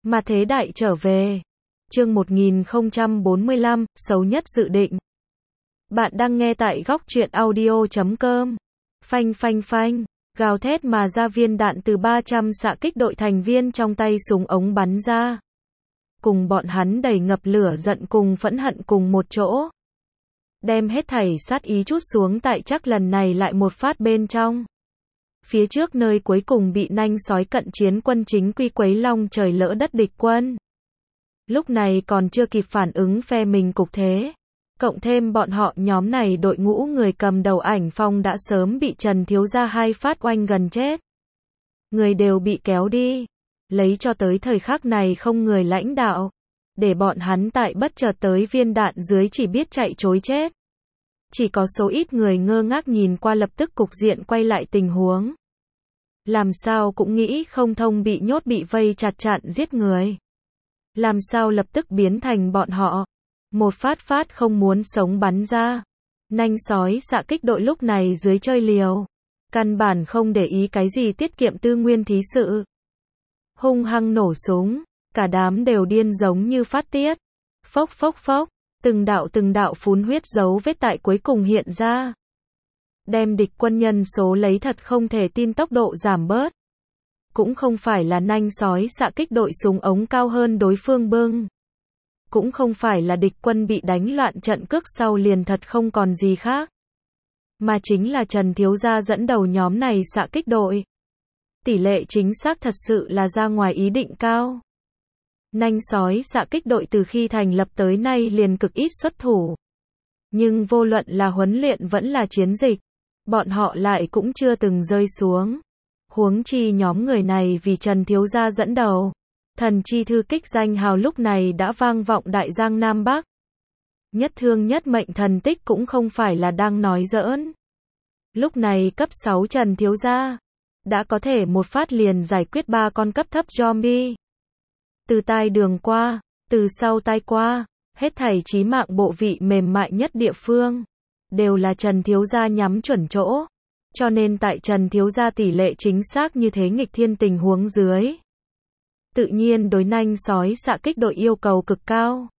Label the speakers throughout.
Speaker 1: Mà thế đại trở về. Chương 1045, xấu nhất dự định. Bạn đang nghe tại góc truyện audio.com. Phanh phanh phanh, gào thét mà ra viên đạn từ 300 xạ kích đội thành viên trong tay súng ống bắn ra. Cùng bọn hắn đầy ngập lửa giận cùng phẫn hận cùng một chỗ. Đem hết thảy sát ý trút xuống tại chắc lần này lại một phát bên trong. Phía trước nơi cuối cùng bị nanh sói cận chiến quân chính quy quấy long trời lỡ đất địch quân. Lúc này còn chưa kịp phản ứng phe mình cục thế. Cộng thêm bọn họ nhóm này đội ngũ người cầm đầu Ảnh Phong đã sớm bị Trần Thiếu Gia hai phát oanh gần chết. Người đều bị kéo đi. Lấy cho tới thời khắc này không người lãnh đạo. Để bọn hắn tại bất chợt tới viên đạn dưới chỉ biết chạy trối chết. Chỉ có số ít người ngơ ngác nhìn qua lập tức cục diện quay lại tình huống. Làm sao cũng nghĩ không thông bị nhốt bị vây chặt chặn giết người. Làm sao lập tức biến thành bọn họ. Một phát không muốn sống bắn ra. Nanh sói xạ kích đội lúc này dưới chơi liều. Căn bản không để ý cái gì tiết kiệm tư nguyên thí sự. Hung hăng nổ súng. Cả đám đều điên giống như phát tiết. Phốc phốc phốc. Từng đạo phun huyết dấu vết tại cuối cùng hiện ra. Đem địch quân nhân số lấy thật không thể tin tốc độ giảm bớt. Cũng không phải là nanh sói xạ kích đội súng ống cao hơn đối phương bưng. Cũng không phải là địch quân bị đánh loạn trận cước sau liền thật không còn gì khác. Mà chính là Trần Thiếu Gia dẫn đầu nhóm này xạ kích đội. Tỷ lệ chính xác thật sự là ra ngoài ý định cao. Nanh sói xạ kích đội từ khi thành lập tới nay liền cực ít xuất thủ. Nhưng vô luận là huấn luyện vẫn là chiến dịch, bọn họ lại cũng chưa từng rơi xuống. Huống chi nhóm người này vì Trần Thiếu Gia dẫn đầu. Thần chi thư kích danh hào lúc này đã vang vọng Đại Giang Nam Bắc. Nhất thương nhất mệnh thần tích cũng không phải là đang nói giỡn. Lúc này cấp 6 Trần Thiếu Gia đã có thể một phát liền giải quyết 3 con cấp thấp zombie. Từ tai đường qua, từ sau tai qua, hết thảy chí mạng bộ vị mềm mại nhất địa phương, đều là Trần Thiếu Gia nhắm chuẩn chỗ. Cho nên tại Trần Thiếu Gia tỷ lệ chính xác như thế nghịch thiên tình huống dưới. Tự nhiên đối nanh sói xạ kích đội yêu cầu cực cao.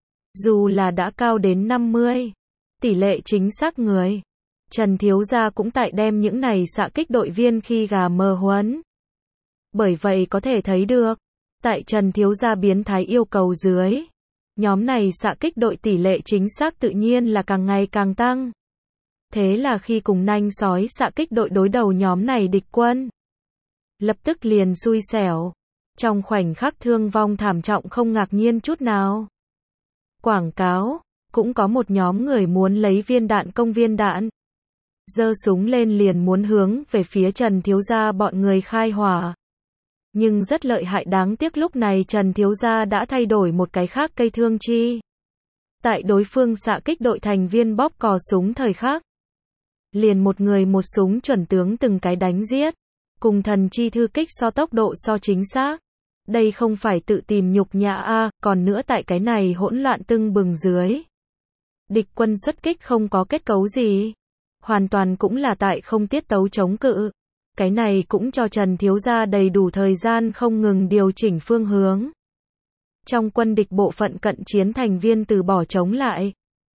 Speaker 1: Dù là đã cao đến 50, tỷ lệ chính xác người. Trần Thiếu Gia cũng tại đem những này xạ kích đội viên khi gà mờ huấn. Bởi vậy có thể thấy được. Tại Trần Thiếu Gia biến thái yêu cầu dưới, nhóm này xạ kích đội tỷ lệ chính xác tự nhiên là càng ngày càng tăng. Thế là khi cùng nanh sói xạ kích đội đối đầu nhóm này địch quân, lập tức liền xui xẻo. Trong khoảnh khắc thương vong thảm trọng không ngạc nhiên chút nào. Quảng cáo, cũng có một nhóm người muốn lấy viên đạn công viên đạn. Giơ súng lên liền muốn hướng về phía Trần Thiếu Gia bọn người khai hỏa. Nhưng rất lợi hại đáng tiếc lúc này Trần Thiếu Gia đã thay đổi một cái khác cây thương chi. Tại đối phương xạ kích đội thành viên bóp cò súng thời khắc. Liền một người một súng chuẩn tướng từng cái đánh giết. Cùng thần chi thư kích so tốc độ so chính xác. Đây không phải tự tìm nhục nhã a, còn nữa tại cái này hỗn loạn tưng bừng dưới. Địch quân xuất kích không có kết cấu gì. Hoàn toàn cũng là tại không tiết tấu chống cự. Cái này cũng cho Trần Thiếu Gia đầy đủ thời gian không ngừng điều chỉnh phương hướng. Trong quân địch bộ phận cận chiến thành viên từ bỏ chống lại.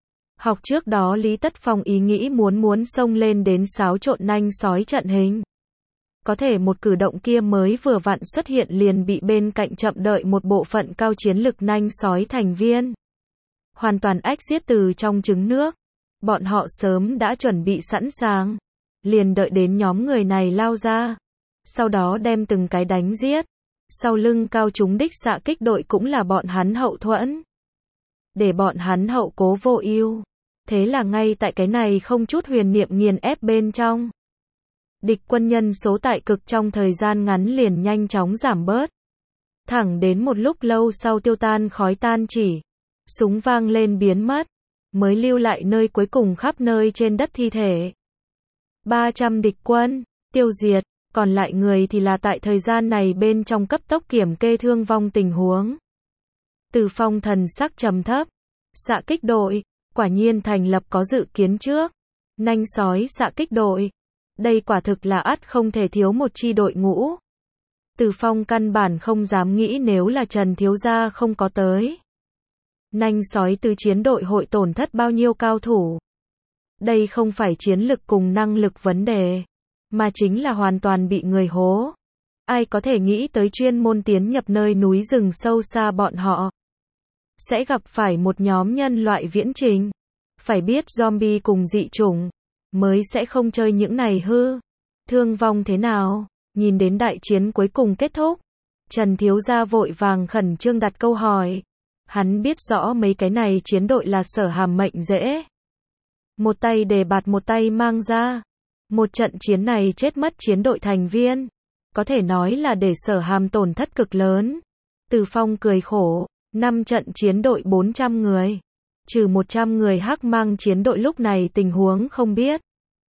Speaker 1: Học trước đó Lý Tất Phong ý nghĩ muốn xông lên đến xáo trộn nanh sói trận hình. Có thể một cử động kia mới vừa vặn xuất hiện liền bị bên cạnh chậm đợi một bộ phận cao chiến lực nanh sói thành viên. Hoàn toàn ách giết từ trong trứng nước. Bọn họ sớm đã chuẩn bị sẵn sàng. Liền đợi đến nhóm người này lao ra. Sau đó đem từng cái đánh giết. Sau lưng cao trúng đích xạ kích đội cũng là bọn hắn hậu thuẫn. Để bọn hắn hậu cố vô ưu. Thế là ngay tại cái này không chút huyền niệm nghiền ép bên trong. Địch quân nhân số tại cực trong thời gian ngắn liền nhanh chóng giảm bớt. Thẳng đến một lúc lâu sau tiêu tan khói tan chỉ. Súng vang lên biến mất. Mới lưu lại nơi cuối cùng khắp nơi trên đất thi thể. 300 địch quân, tiêu diệt, còn lại người thì là tại thời gian này bên trong cấp tốc kiểm kê thương vong tình huống. Từ Phong thần sắc trầm thấp, xạ kích đội, quả nhiên thành lập có dự kiến trước. Nanh sói xạ kích đội, đây quả thực là ắt không thể thiếu một chi đội ngũ. Từ Phong căn bản không dám nghĩ nếu là Trần thiếu gia không có tới. Nanh sói tứ chiến đội hội tổn thất bao nhiêu cao thủ. Đây không phải chiến lực cùng năng lực vấn đề, mà chính là hoàn toàn bị người hố. Ai có thể nghĩ tới chuyên môn tiến nhập nơi núi rừng sâu xa bọn họ sẽ gặp phải một nhóm nhân loại viễn trình. Phải biết zombie cùng dị chủng mới sẽ không chơi những này hư. Thương vong thế nào? Nhìn đến đại chiến cuối cùng kết thúc, Trần thiếu gia vội vàng khẩn trương đặt câu hỏi. Hắn biết rõ mấy cái này chiến đội là Sở Hàm mệnh dễ. Một tay đề bạt một tay mang ra. Một trận chiến này chết mất chiến đội thành viên. Có thể nói là để Sở Hàm tổn thất cực lớn. Từ Phong cười khổ, 5 trận chiến đội 400 người. Trừ 100 người hắc mang chiến đội lúc này tình huống không biết.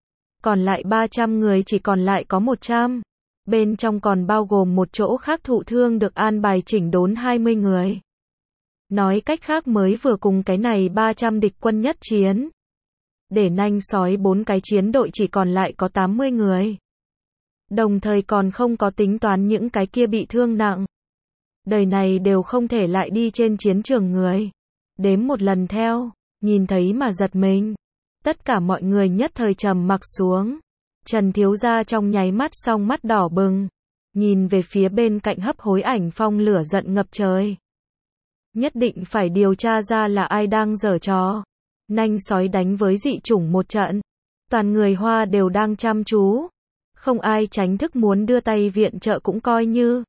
Speaker 1: Còn lại 300 người chỉ còn lại có 100. Bên trong còn bao gồm một chỗ khác thụ thương được an bài chỉnh đốn 20 người. Nói cách khác mới vừa cùng cái này 300 địch quân nhất chiến. Để nanh sói 4 cái chiến đội chỉ còn lại có 80 người. Đồng thời còn không có tính toán những cái kia bị thương nặng. Đời này đều không thể lại đi trên chiến trường người. Đếm một lần theo, nhìn thấy mà giật mình. Tất cả mọi người nhất thời trầm mặc xuống. Trần thiếu gia trong nháy mắt song mắt đỏ bừng. Nhìn về phía bên cạnh hấp hối ảnh phong lửa giận ngập trời. Nhất định phải điều tra ra là ai đang giở trò. Nanh sói đánh với dị chủng một trận. Toàn người Hoa đều đang chăm chú. Không ai tránh thức muốn đưa tay viện trợ cũng coi như.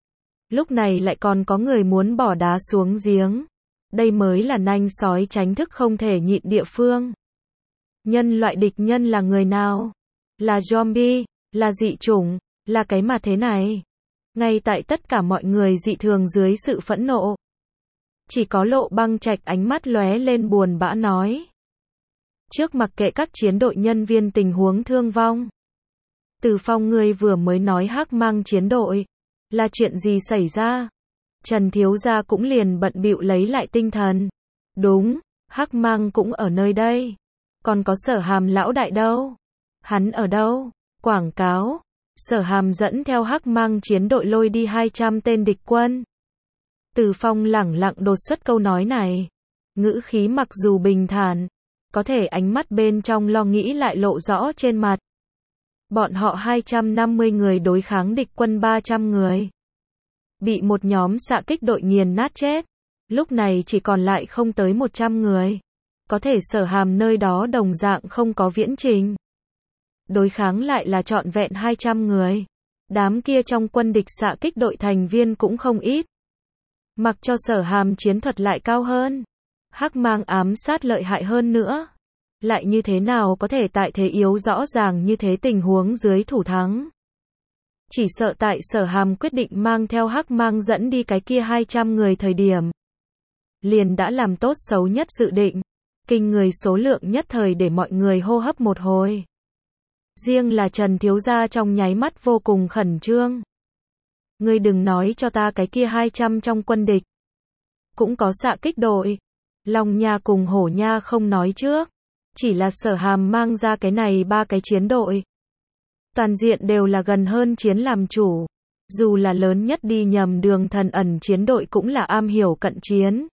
Speaker 1: Lúc này lại còn có người muốn bỏ đá xuống giếng. Đây mới là nanh sói tránh thức không thể nhịn địa phương. Nhân loại địch nhân là người nào? Là zombie, là dị chủng, là cái mà thế này. Ngay tại tất cả mọi người dị thường dưới sự phẫn nộ. Chỉ có Lộ Băng Trạch ánh mắt lóe lên buồn bã nói. Trước mặc kệ các chiến đội nhân viên tình huống thương vong. Từ Phong ngươi vừa mới nói hắc mang chiến đội. Là chuyện gì xảy ra? Trần thiếu gia cũng liền bận bịu lấy lại tinh thần. Đúng, hắc mang cũng ở nơi đây. Còn có Sở Hàm lão đại đâu? Hắn ở đâu? Quảng cáo. Sở Hàm dẫn theo hắc mang chiến đội lôi đi 200 tên địch quân. Từ Phong lẳng lặng đột xuất câu nói này. Ngữ khí mặc dù bình thản, có thể ánh mắt bên trong lo nghĩ lại lộ rõ trên mặt. Bọn họ 250 người đối kháng địch quân 300 người. Bị một nhóm xạ kích đội nghiền nát chết. Lúc này chỉ còn lại không tới 100 người. Có thể Sở Hàm nơi đó đồng dạng không có viễn trình. Đối kháng lại là trọn vẹn 200 người. Đám kia trong quân địch xạ kích đội thành viên cũng không ít. Mặc cho Sở Hàm chiến thuật lại cao hơn. Hắc mang ám sát lợi hại hơn nữa. Lại như thế nào có thể tại thế yếu rõ ràng như thế tình huống dưới thủ thắng. Chỉ sợ tại Sở Hàm quyết định mang theo hắc mang dẫn đi cái kia 200 người thời điểm. Liền đã làm tốt xấu nhất dự định. Kinh người số lượng nhất thời để mọi người hô hấp một hồi. Riêng là Trần thiếu gia trong nháy mắt vô cùng khẩn trương. Ngươi đừng nói cho ta cái kia 200 trong quân địch. Cũng có xạ kích đội. Long Nha cùng Hổ Nha không nói trước. Chỉ là Sở Hàm mang ra cái này 3 cái chiến đội. Toàn diện đều là gần hơn chiến làm chủ. Dù là lớn nhất đi nhầm đường thần ẩn chiến đội cũng là am hiểu cận chiến.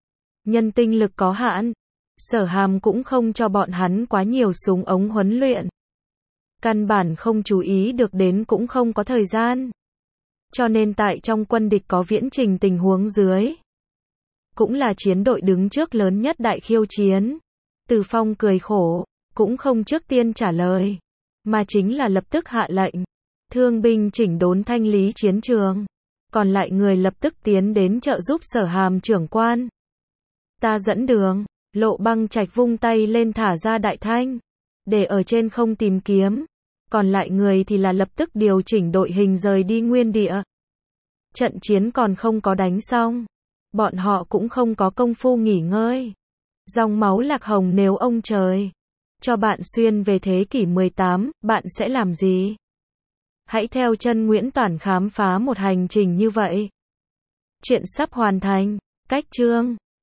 Speaker 1: Nhân tinh lực có hạn. Sở Hàm cũng không cho bọn hắn quá nhiều súng ống huấn luyện. Căn bản không chú ý được đến cũng không có thời gian. Cho nên tại trong quân địch có viễn trình tình huống dưới. Cũng là chiến đội đứng trước lớn nhất đại khiêu chiến. Từ Phong cười khổ, cũng không trước tiên trả lời. Mà chính là lập tức hạ lệnh. Thương binh chỉnh đốn thanh lý chiến trường. Còn lại người lập tức tiến đến trợ giúp Sở Hàm trưởng quan. Ta dẫn đường. Lộ Băng Trạch vung tay lên thả ra đại thanh. Để ở trên không tìm kiếm. Còn lại người thì là lập tức điều chỉnh đội hình rời đi nguyên địa. Trận chiến còn không có đánh xong. Bọn họ cũng không có công phu nghỉ ngơi. Dòng máu lạc hồng nếu ông trời cho bạn xuyên về thế kỷ 18, bạn sẽ làm gì? Hãy theo chân Nguyễn Toản khám phá một hành trình như vậy. Chuyện sắp hoàn thành. Cách chương